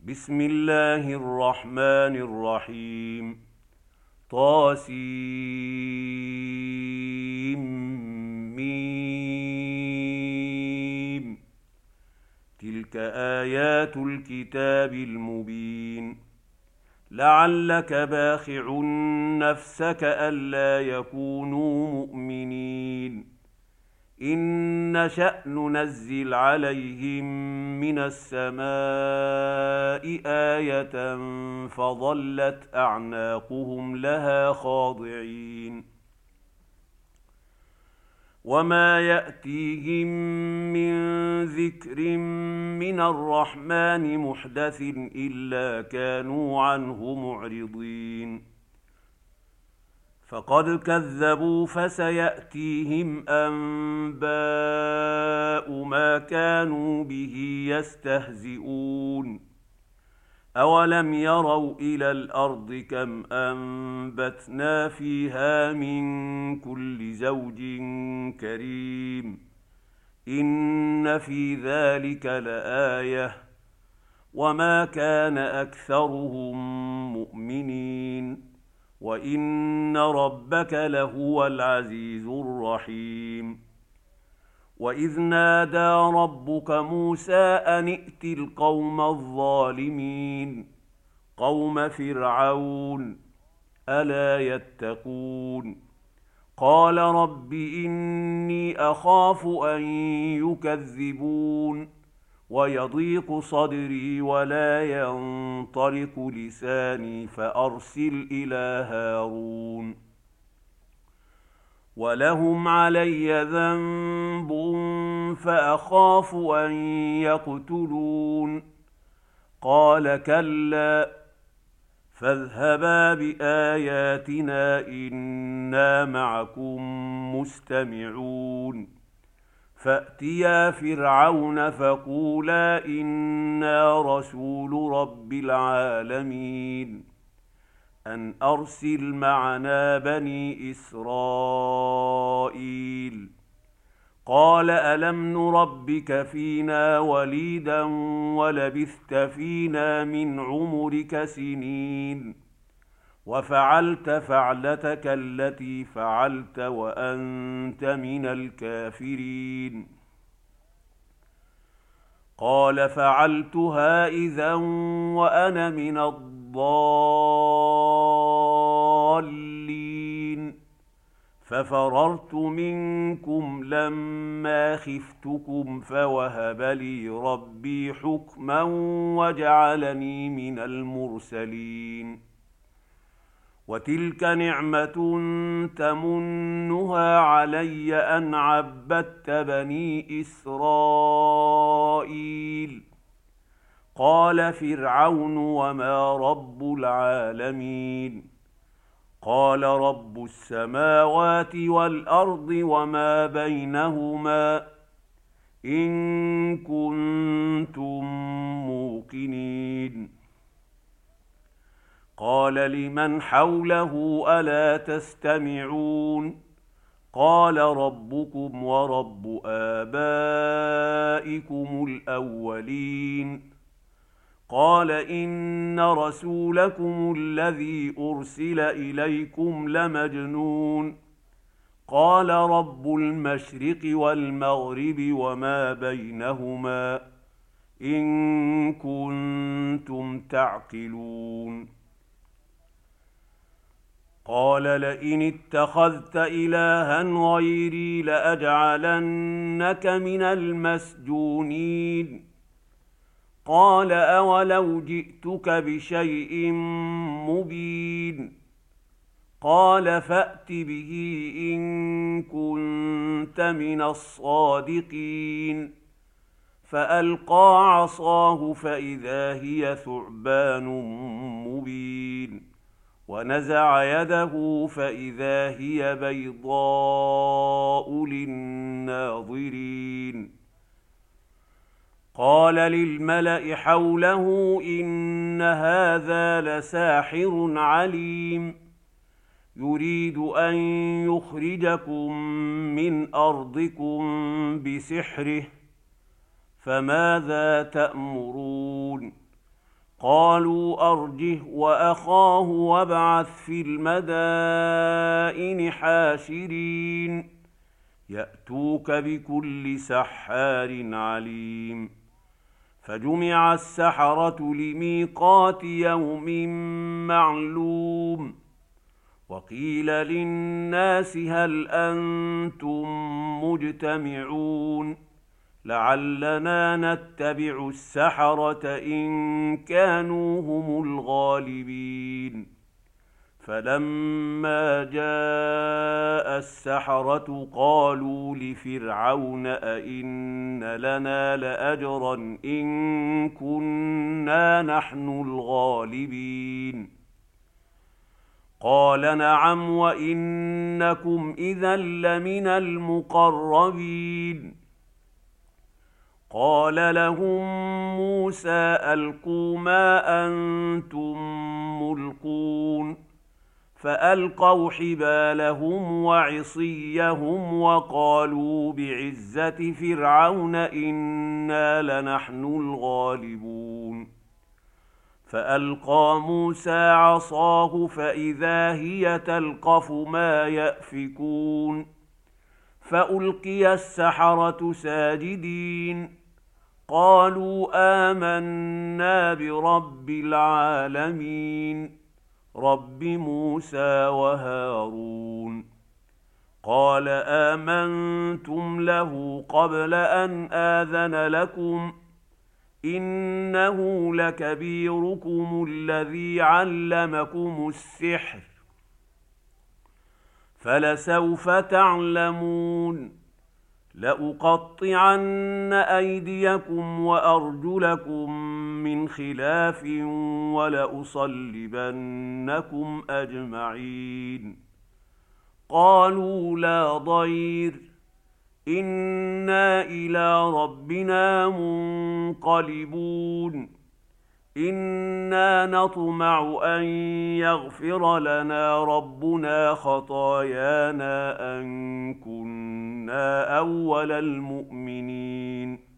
بسم الله الرحمن الرحيم. طاسيم. تلك آيات الكتاب المبين. لعلك باخع نفسك ألا يكونوا مؤمنين إن نشأ ننزل عليهم من السماء آية فظلت أعناقهم لها خاضعين وما يأتيهم من ذكر من الرحمن محدث إلا كانوا عنه معرضين فقد كذبوا فسيأتيهم أنباء ما كانوا به يستهزئون أولم يروا إلى الأرض كم أنبتنا فيها من كل زوج كريم إن في ذلك لآية وما كان أكثرهم مؤمنين وإن ربك لهو العزيز الرحيم وإذ نادى ربك موسى أن ائت القوم الظالمين قوم فرعون ألا يتقون قال رب إني أخاف أن يكذبون ويضيق صدري ولا ينطلق لساني فأرسل إلى هارون ولهم علي ذنب فأخاف أن يقتلون قال كلا فاذهبا بآياتنا إنا معكم مستمعون فأتيا فرعون فقولا إنا رسول رب العالمين أن أرسل معنا بني إسرائيل قال ألم نربك فينا وليدا ولبثت فينا من عمرك سنين وفعلت فعلتك التي فعلت وأنت من الكافرين قال فعلتها إذا وأنا من الضالين ففررت منكم لما خفتكم فوهب لي ربي حكما وجعلني من المرسلين وتلك نعمة تمنها علي أن عبدت بني إسرائيل قال فرعون وما رب العالمين قال رب السماوات والأرض وما بينهما إن كنتم موقنين قال لمن حوله ألا تستمعون قال ربكم ورب آبائكم الأولين قال إن رسولكم الذي أرسل إليكم لمجنون قال رب المشرق والمغرب وما بينهما إن كنتم تعقلون قال لئن اتخذت إلها غيري لأجعلنك من المسجونين قال أولو جئتك بشيء مبين قال فأت به إن كنت من الصادقين فألقى عصاه فإذا هي ثعبان مبين ونزع يده فإذا هي بيضاء للناظرين قال للملأ حوله إن هذا لساحر عليم يريد أن يخرجكم من أرضكم بسحره فماذا تأمرون قالوا أرجه وأخاه وابعث في المدائن حاشرين يأتوك بكل سحار عليم. فجمع السحرة لميقات يوم معلوم. وقيل للناس هل أنتم مجتمعون لعلنا نتبع السحرة إن كانوا هم الغالبين. فلما جاء السحرة قالوا لفرعون أئن لنا لأجرا إن كنا نحن الغالبين. قال نعم وإنكم إذا لمن المقربين. قال لهم موسى ألقوا ما أنتم ملقون. فألقوا حبالهم وعصيهم وقالوا بعزة فرعون إنا لنحن الغالبون. فألقى موسى عصاه فإذا هي تلقف ما يأفكون. فألقي السحرة ساجدين قالوا آمنا برب العالمين رب موسى وهارون. قال آمنتم له قبل أن آذن لكم إنه لكبيركم الذي علمكم السحر فلسوف تعلمون لأقطعن أيديكم وأرجلكم من خلاف ولأصلبنكم أجمعين. قالوا لا ضير إنا إلى ربنا منقلبون إنا نطمع أن يغفر لنا ربنا خطايانا أن كنا أول المؤمنين.